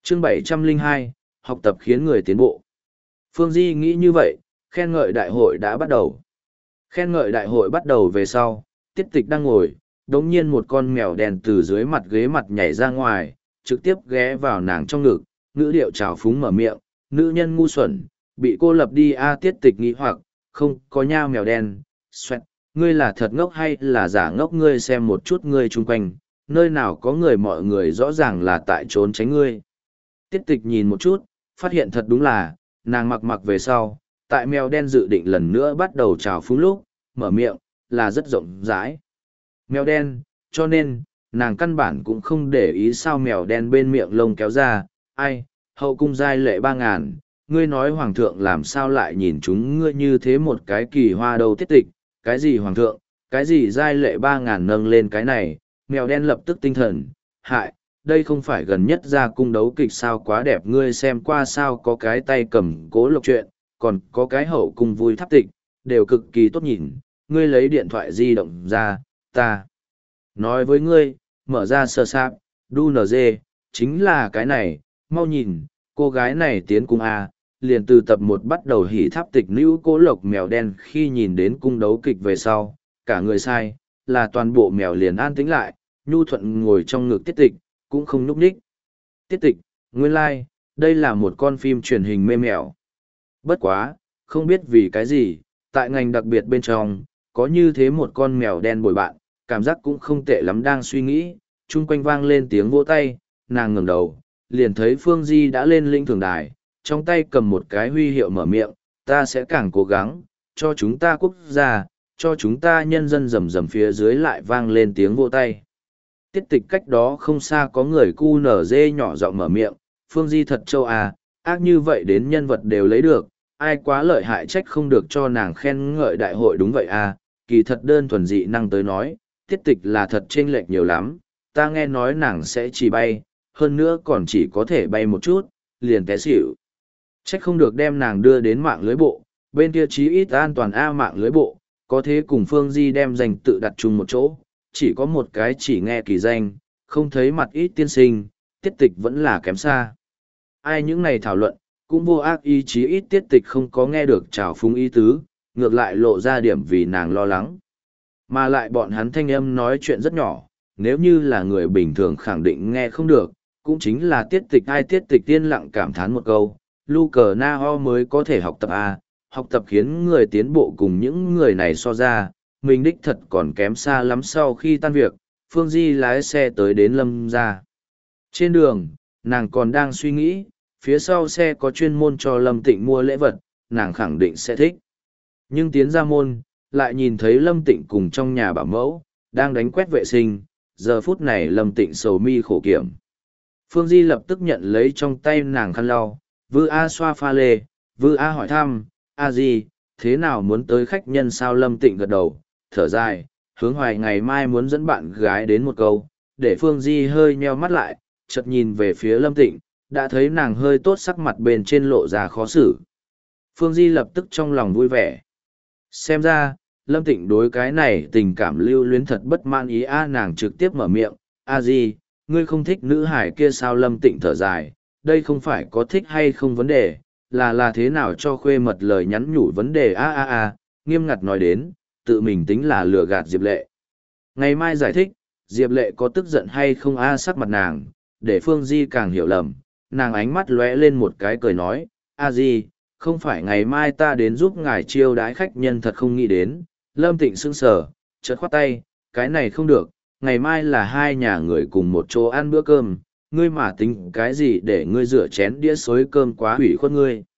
Chương 702, học tập khiến người tiến bộ. Phương Di nghĩ như vậy, khen ngợi đại hội đã bắt đầu. Khen ngợi đại hội bắt đầu về sau, Tiết Tịch đang ngồi, đống nhiên một con mèo đen từ dưới mặt ghế mặt nhảy ra ngoài, trực tiếp ghé vào nàng trong ngực, ngữ điệu trào phúng mở miệng, nữ nhân ngu xuẩn, bị cô lập đi a. Tiết Tịch nghĩ hoặc, không có nha mèo đen, xoẹt, ngươi là thật ngốc hay là giả ngốc, ngươi xem một chút ngươi chung quanh, nơi nào có người, mọi người rõ ràng là tại trốn tránh ngươi. Tiết Tịch nhìn một chút, phát hiện thật đúng là, nàng mặc về sau, tại mèo đen dự định lần nữa bắt đầu trào phúng lúc, mở miệng, là rất rộng rãi. Mèo đen, cho nên, nàng căn bản cũng không để ý sao mèo đen bên miệng lông kéo ra, ai, hậu cung giai lệ 3.000, ngươi nói hoàng thượng làm sao lại nhìn chúng ngươi như thế một cái kỳ hoa đâu. Tiết Tịch, cái gì hoàng thượng, cái gì giai lệ 3.000 nâng lên cái này, mèo đen lập tức tinh thần, hại, đây không phải gần nhất ra cung đấu kịch sao, quá đẹp, ngươi xem qua sao, có cái tay cầm Cố Lộc Truyện, còn có cái hậu cung vui tháp tịch, đều cực kỳ tốt nhìn, ngươi lấy điện thoại di động ra, ta nói với ngươi, mở ra sơ sạp, đu nz, chính là cái này, mau nhìn, cô gái này tiến cung A, liền từ tập 1 bắt đầu hỉ tháp tịch nữ Cố Lộc. Mèo đen khi nhìn đến cung đấu kịch về sau, cả người sai, là toàn bộ mèo liền an tĩnh lại, nhu thuận ngồi trong ngực Tiết Tịch, cũng không núp ních. Tiết Tịch, nguyên lai, đây là một con phim truyền hình mê mèo. Bất quá, không biết vì cái gì, tại ngành đặc biệt bên trong, có như thế một con mèo đen bồi bạn, cảm giác cũng không tệ lắm. Đang suy nghĩ, chung quanh vang lên tiếng vỗ tay, nàng ngẩng đầu, liền thấy Phương Di đã lên lĩnh thưởng đài, trong tay cầm một cái huy hiệu mở miệng, ta sẽ càng cố gắng, cho chúng ta quốc gia, cho chúng ta nhân dân. Rầm rầm phía dưới lại vang lên tiếng vỗ tay. Tiết Tịch cách đó không xa có người QNZ nhỏ giọng mở miệng, Phương Di thật châu à, ác như vậy đến nhân vật đều lấy được, ai quá lợi hại, trách không được cho nàng khen ngợi đại hội. Đúng vậy à, kỳ thật đơn thuần dị năng tới nói, Tiết Tịch là thật chênh lệch nhiều lắm, ta nghe nói nàng sẽ chỉ bay, hơn nữa còn chỉ có thể bay một chút, liền té xỉu. Trách không được đem nàng đưa đến mạng lưới bộ, bên kia chí ít an toàn a. Mạng lưới bộ, có thế cùng Phương Di đem danh tự đặt chung một chỗ, chỉ có một cái chỉ nghe kỳ danh, không thấy mặt ít tiên sinh, Tiết Tịch vẫn là kém xa. Ai những này thảo luận, cũng vô ác ý, chí ít Tiết Tịch không có nghe được trào phúng ý tứ, ngược lại lộ ra điểm vì nàng lo lắng. Mà lại bọn hắn thanh âm nói chuyện rất nhỏ, nếu như là người bình thường khẳng định nghe không được, cũng chính là Tiết Tịch ai. Tiết Tịch tiên lặng cảm thán một câu, lu cờ na ho mới có thể học tập a, học tập khiến người tiến bộ, cùng những người này so ra, mình đích thật còn kém xa lắm. Sau khi tan việc, Phương Di lái xe tới đến Lâm gia. Trên đường, nàng còn đang suy nghĩ, phía sau xe có chuyên môn cho Lâm Tịnh mua lễ vật, nàng khẳng định sẽ thích. Nhưng tiến ra môn, lại nhìn thấy Lâm Tịnh cùng trong nhà bảo mẫu, đang đánh quét vệ sinh, giờ phút này Lâm Tịnh sầu mi khổ kiểm. Phương Di lập tức nhận lấy trong tay nàng khăn lau, Vư A xoa pha lê, Vư A hỏi thăm, A gì, thế nào, muốn tới khách nhân sao? Lâm Tịnh gật đầu, thở dài, hướng Hoài ngày mai muốn dẫn bạn gái đến một câu, để Phương Di hơi nheo mắt lại, chợt nhìn về phía Lâm Tịnh, đã thấy nàng hơi tốt sắc mặt bên trên lộ ra khó xử. Phương Di lập tức trong lòng vui vẻ. Xem ra, Lâm Tịnh đối cái này tình cảm lưu luyến thật bất mãn ý a. Nàng trực tiếp mở miệng, A gì, ngươi không thích nữ hải kia sao? Lâm Tịnh thở dài, đây không phải có thích hay không vấn đề, là thế nào cho khuê mật lời nhắn nhủ vấn đề a. Nghiêm ngặt nói đến, tự mình tính là lừa gạt Diệp Lệ. Ngày mai giải thích, Diệp Lệ có tức giận hay không a? Sắc mặt nàng, để Phương Di càng hiểu lầm, nàng ánh mắt lóe lên một cái cười nói, A Di, không phải ngày mai ta đến giúp ngài chiêu đãi khách nhân thật không nghĩ đến. Lâm Tịnh sững sờ, chợt khoát tay, cái này không được, ngày mai là hai nhà người cùng một chỗ ăn bữa cơm, ngươi mà tính cái gì để ngươi rửa chén đĩa xối cơm, quá hủy khuất ngươi.